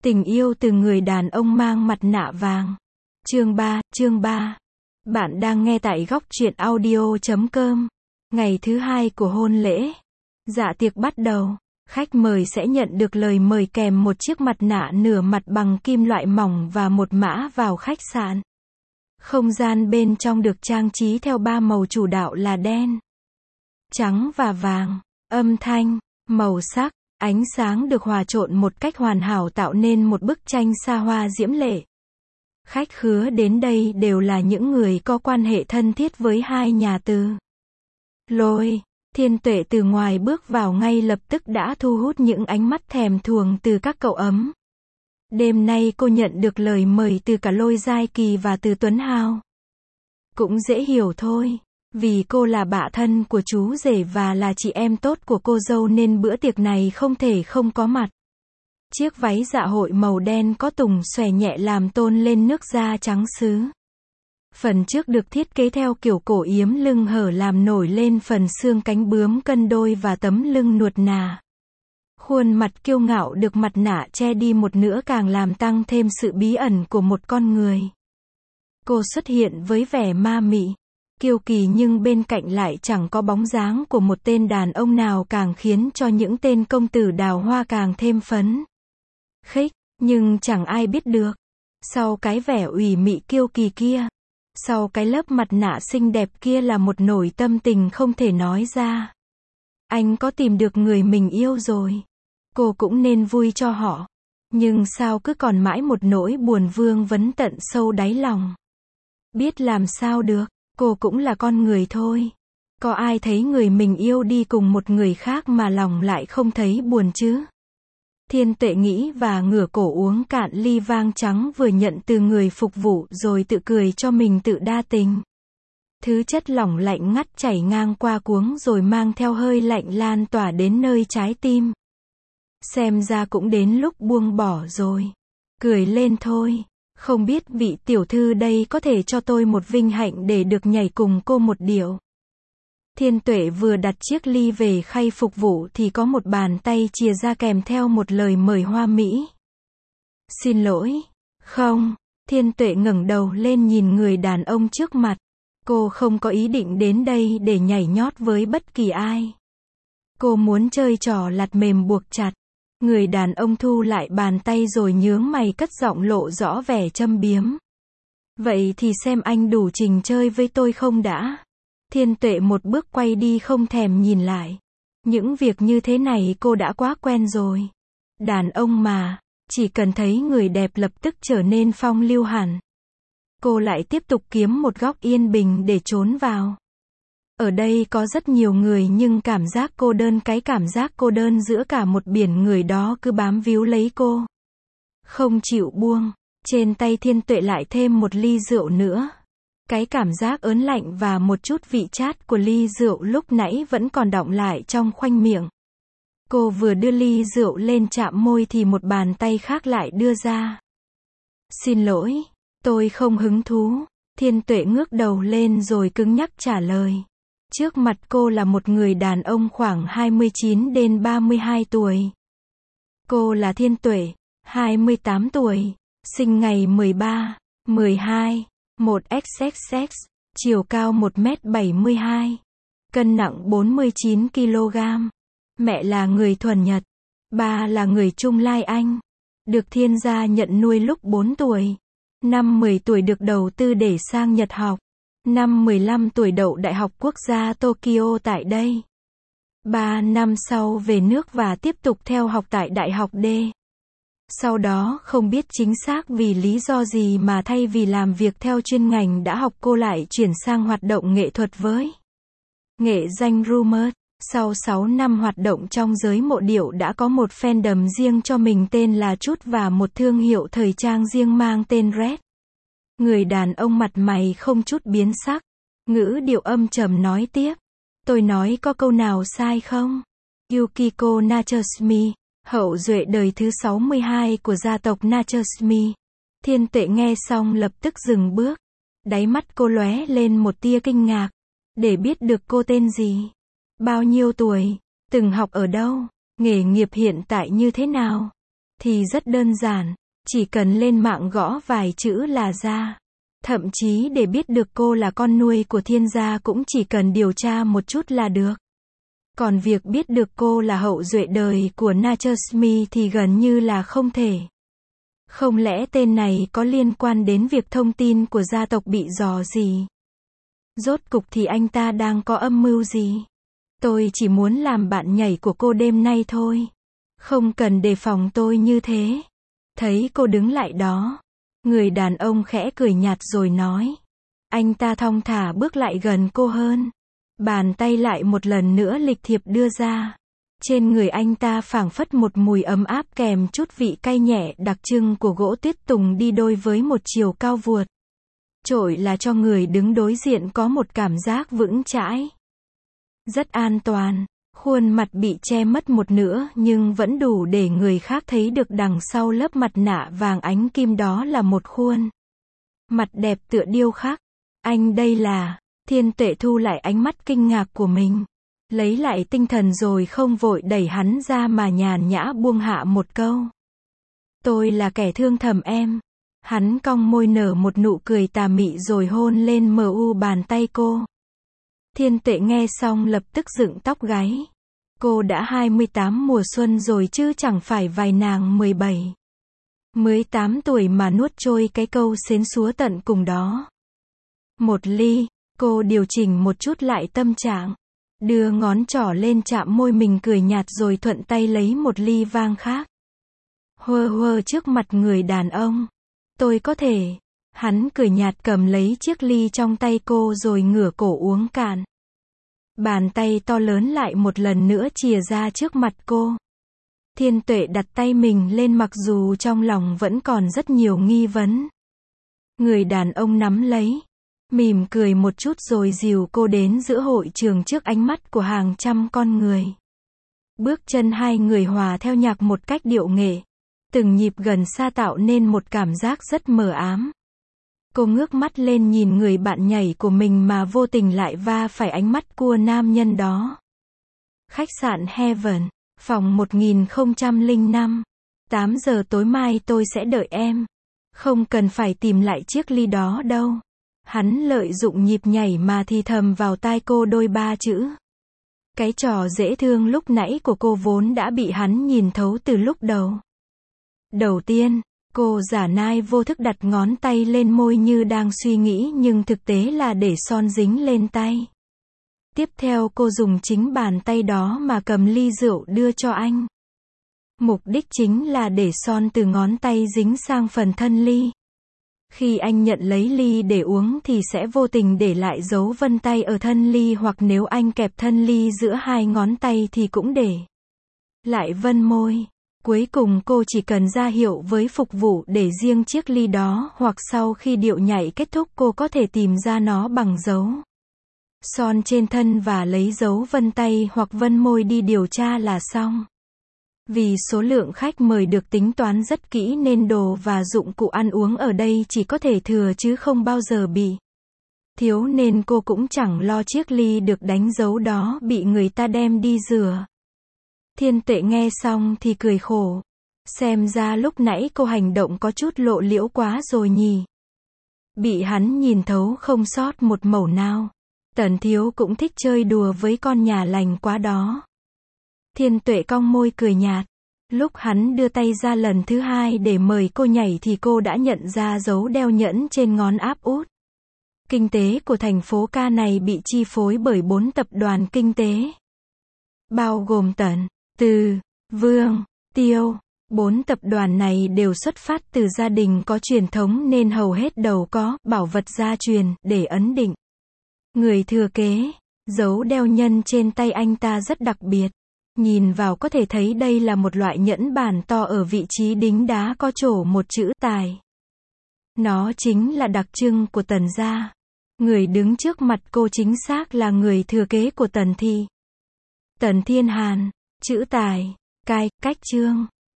Tình yêu từ người đàn ông mang mặt nạ vàng. Chương 3. Bạn đang nghe tại góc truyện audio.com. Ngày thứ 2 của hôn lễ. Dạ tiệc bắt đầu. Khách mời sẽ nhận được lời mời kèm một chiếc mặt nạ nửa mặt bằng kim loại mỏng và một mã vào khách sạn. Không gian bên trong được trang trí theo 3 màu chủ đạo là đen, trắng và vàng. Âm thanh, màu sắc, ánh sáng được hòa trộn một cách hoàn hảo tạo nên một bức tranh xa hoa diễm lệ. Khách khứa đến đây đều là những người có quan hệ thân thiết với hai nhà Từ Lôi. Thiên Tuệ từ ngoài bước vào ngay lập tức đã thu hút những ánh mắt thèm thuồng từ các cậu ấm. Đêm nay cô nhận được lời mời từ cả Lôi Giai Kỳ và từ Tuấn Hào. Cũng dễ hiểu thôi, vì cô là bạ thân của chú rể và là chị em tốt của cô dâu nên bữa tiệc này không thể không có mặt. Chiếc váy dạ hội màu đen có tùng xòe nhẹ làm tôn lên nước da trắng sứ. Phần trước được thiết kế theo kiểu cổ yếm lưng hở làm nổi lên phần xương cánh bướm cân đôi và tấm lưng nuột nà. Khuôn mặt kiêu ngạo được mặt nạ che đi một nửa càng làm tăng thêm sự bí ẩn của một con người. Cô xuất hiện với vẻ ma mị, kiêu kỳ nhưng bên cạnh lại chẳng có bóng dáng của một tên đàn ông nào càng khiến cho những tên công tử đào hoa càng thêm phấn khích, nhưng chẳng ai biết được. Sau cái vẻ ủy mị kiêu kỳ kia, sau cái lớp mặt nạ xinh đẹp kia là một nỗi tâm tình không thể nói ra. Anh có tìm được người mình yêu rồi. Cô cũng nên vui cho họ. Nhưng sao cứ còn mãi một nỗi buồn vương vấn tận sâu đáy lòng. Biết làm sao được, cô cũng là con người thôi. Có ai thấy người mình yêu đi cùng một người khác mà lòng lại không thấy buồn chứ? Thiên Tuệ nghĩ và ngửa cổ uống cạn ly vang trắng vừa nhận từ người phục vụ rồi tự cười cho mình tự đa tình. Thứ chất lỏng lạnh ngắt chảy ngang qua cuống rồi mang theo hơi lạnh lan tỏa đến nơi trái tim. Xem ra cũng đến lúc buông bỏ rồi. Cười lên thôi. Không biết vị tiểu thư đây có thể cho tôi một vinh hạnh để được nhảy cùng cô một điệu. Thiên Tuệ vừa đặt chiếc ly về khay phục vụ thì có một bàn tay chìa ra kèm theo một lời mời hoa mỹ. Xin lỗi. Không. Thiên Tuệ ngẩng đầu lên nhìn người đàn ông trước mặt. Cô không có ý định đến đây để nhảy nhót với bất kỳ ai. Cô muốn chơi trò lặt mềm buộc chặt. Người đàn ông thu lại bàn tay rồi nhướng mày cất giọng lộ rõ vẻ châm biếm. Vậy thì xem anh đủ trình chơi với tôi không đã. Thiên Tuệ một bước quay đi không thèm nhìn lại. Những việc như thế này cô đã quá quen rồi. Đàn ông mà, chỉ cần thấy người đẹp lập tức trở nên phong lưu hẳn. Cô lại tiếp tục kiếm một góc yên bình để trốn vào. Ở đây có rất nhiều người nhưng cảm giác cô đơn, cái cảm giác cô đơn giữa cả một biển người đó cứ bám víu lấy cô. Không chịu buông. Trên tay Thiên Tuệ lại thêm một ly rượu nữa. Cái cảm giác ớn lạnh và một chút vị chát của ly rượu lúc nãy vẫn còn đọng lại trong khoanh miệng. Cô vừa đưa ly rượu lên chạm môi thì một bàn tay khác lại đưa ra. Xin lỗi, tôi không hứng thú. Thiên Tuệ ngước đầu lên rồi cứng nhắc trả lời. Trước mặt cô là một người đàn ông khoảng 29 đến 32 tuổi. Cô là Thiên Tuệ, 28 tuổi, sinh ngày 13/12, 1XXX, chiều cao 1m72, cân nặng 49 kg. Mẹ là người thuần Nhật, ba là người Trung Lai Anh. Được thiên gia nhận nuôi lúc 4 tuổi. Năm 10 tuổi được đầu tư để sang Nhật học. Năm 15 tuổi đậu Đại học Quốc gia Tokyo tại đây. 3 năm sau về nước và tiếp tục theo học tại Đại học D. Sau đó không biết chính xác vì lý do gì mà thay vì làm việc theo chuyên ngành đã học cô lại chuyển sang hoạt động nghệ thuật với nghệ danh Rumors. Sau 6 năm hoạt động trong giới mộ điệu đã có một fandom riêng cho mình tên là Chút và một thương hiệu thời trang riêng mang tên Red. Người đàn ông mặt mày không chút biến sắc, ngữ điệu âm trầm nói tiếp. Tôi nói có câu nào sai không? Yukiko Natsume, hậu duệ đời thứ 62 của gia tộc Natsume. Thiên Tuệ nghe xong lập tức dừng bước. Đáy mắt cô lóe lên một tia kinh ngạc. Để biết được cô tên gì? Bao nhiêu tuổi? Từng học ở đâu? Nghề nghiệp hiện tại như thế nào? thì rất đơn giản, chỉ cần lên mạng gõ vài chữ là ra. Thậm chí để biết được cô là con nuôi của Thiên gia cũng chỉ cần điều tra một chút là được. Còn việc biết được cô là hậu duệ đời của Nachasmi thì gần như là không thể. Không lẽ tên này có liên quan đến việc thông tin của gia tộc bị rò gì? Rốt cục thì anh ta đang có âm mưu gì? Tôi chỉ muốn làm bạn nhảy của cô đêm nay thôi. Không cần đề phòng tôi như thế. Thấy cô đứng lại đó, người đàn ông khẽ cười nhạt rồi nói. Anh ta thong thả bước lại gần cô hơn. Bàn tay lại một lần nữa lịch thiệp đưa ra. Trên người anh ta phảng phất một mùi ấm áp kèm chút vị cay nhẹ đặc trưng của gỗ tuyết tùng đi đôi với một chiều cao vụt trội là cho người đứng đối diện có một cảm giác vững chãi. Rất an toàn, khuôn mặt bị che mất một nửa nhưng vẫn đủ để người khác thấy được đằng sau lớp mặt nạ vàng ánh kim đó là một khuôn mặt đẹp tựa điêu khắc. Anh đây là... Thiên Tuệ thu lại ánh mắt kinh ngạc của mình. Lấy lại tinh thần rồi không vội đẩy hắn ra mà nhàn nhã buông hạ một câu. Tôi là kẻ thương thầm em. Hắn cong môi nở một nụ cười tà mị rồi hôn lên mờ u bàn tay cô. Thiên Tuệ nghe xong lập tức dựng tóc gáy. Cô đã 28 mùa xuân rồi chứ chẳng phải vài nàng 17. 18 tuổi mà nuốt trôi cái câu xến xúa tận cùng đó. Một ly, cô điều chỉnh một chút lại tâm trạng. Đưa ngón trỏ lên chạm môi mình cười nhạt rồi thuận tay lấy một ly vang khác. Hơ hơ trước mặt người đàn ông. Tôi có thể. Hắn cười nhạt cầm lấy chiếc ly trong tay cô rồi ngửa cổ uống cạn. Bàn tay to lớn lại một lần nữa chìa ra trước mặt cô. Thiên Tuệ đặt tay mình lên mặc dù trong lòng vẫn còn rất nhiều nghi vấn. Người đàn ông nắm lấy. Mỉm cười một chút rồi dìu cô đến giữa hội trường trước ánh mắt của hàng trăm con người. Bước chân hai người hòa theo nhạc một cách điệu nghệ. Từng nhịp gần xa tạo nên một cảm giác rất mờ ám. Cô ngước mắt lên nhìn người bạn nhảy của mình mà vô tình lại va phải ánh mắt của nam nhân đó. Khách sạn Heaven, phòng 1005. 8 giờ tối mai tôi sẽ đợi em. Không cần phải tìm lại chiếc ly đó đâu. Hắn lợi dụng nhịp nhảy mà thì thầm vào tai cô đôi ba chữ. Cái trò dễ thương lúc nãy của cô vốn đã bị hắn nhìn thấu từ lúc đầu. Đầu tiên, cô giả nai vô thức đặt ngón tay lên môi như đang suy nghĩ nhưng thực tế là để son dính lên tay. Tiếp theo cô dùng chính bàn tay đó mà cầm ly rượu đưa cho anh. Mục đích chính là để son từ ngón tay dính sang phần thân ly. Khi anh nhận lấy ly để uống thì sẽ vô tình để lại dấu vân tay ở thân ly hoặc nếu anh kẹp thân ly giữa hai ngón tay thì cũng để lại vân môi. Cuối cùng cô chỉ cần ra hiệu với phục vụ để riêng chiếc ly đó hoặc sau khi điệu nhảy kết thúc cô có thể tìm ra nó bằng dấu son trên thân và lấy dấu vân tay hoặc vân môi đi điều tra là xong. Vì số lượng khách mời được tính toán rất kỹ nên đồ và dụng cụ ăn uống ở đây chỉ có thể thừa chứ không bao giờ bị thiếu nên cô cũng chẳng lo chiếc ly được đánh dấu đó bị người ta đem đi rửa. Thiên Tuệ nghe xong thì cười khổ. Xem ra lúc nãy cô hành động có chút lộ liễu quá rồi nhỉ. Bị hắn nhìn thấu không sót một mẩu nào. Tần thiếu cũng thích chơi đùa với con nhà lành quá đó. Thiên Tuệ cong môi cười nhạt. Lúc hắn đưa tay ra lần thứ hai để mời cô nhảy thì cô đã nhận ra dấu đeo nhẫn trên ngón áp út. Kinh tế của thành phố ca này bị chi phối bởi 4 tập đoàn kinh tế. Bao gồm Tần, Từ, Vương, Tiêu. 4 tập đoàn này đều xuất phát từ gia đình có truyền thống nên hầu hết đều có bảo vật gia truyền để ấn định người thừa kế. Dấu đeo nhân trên tay anh ta rất đặc biệt. Nhìn vào có thể thấy đây là một loại nhẫn bản to ở vị trí đính đá có trổ một chữ tài. Nó chính là đặc trưng của Tần gia. Người đứng trước mặt cô chính xác là người thừa kế của Tần Thị. Tần Thiên Hàn, chữ tài, cai, cách trương.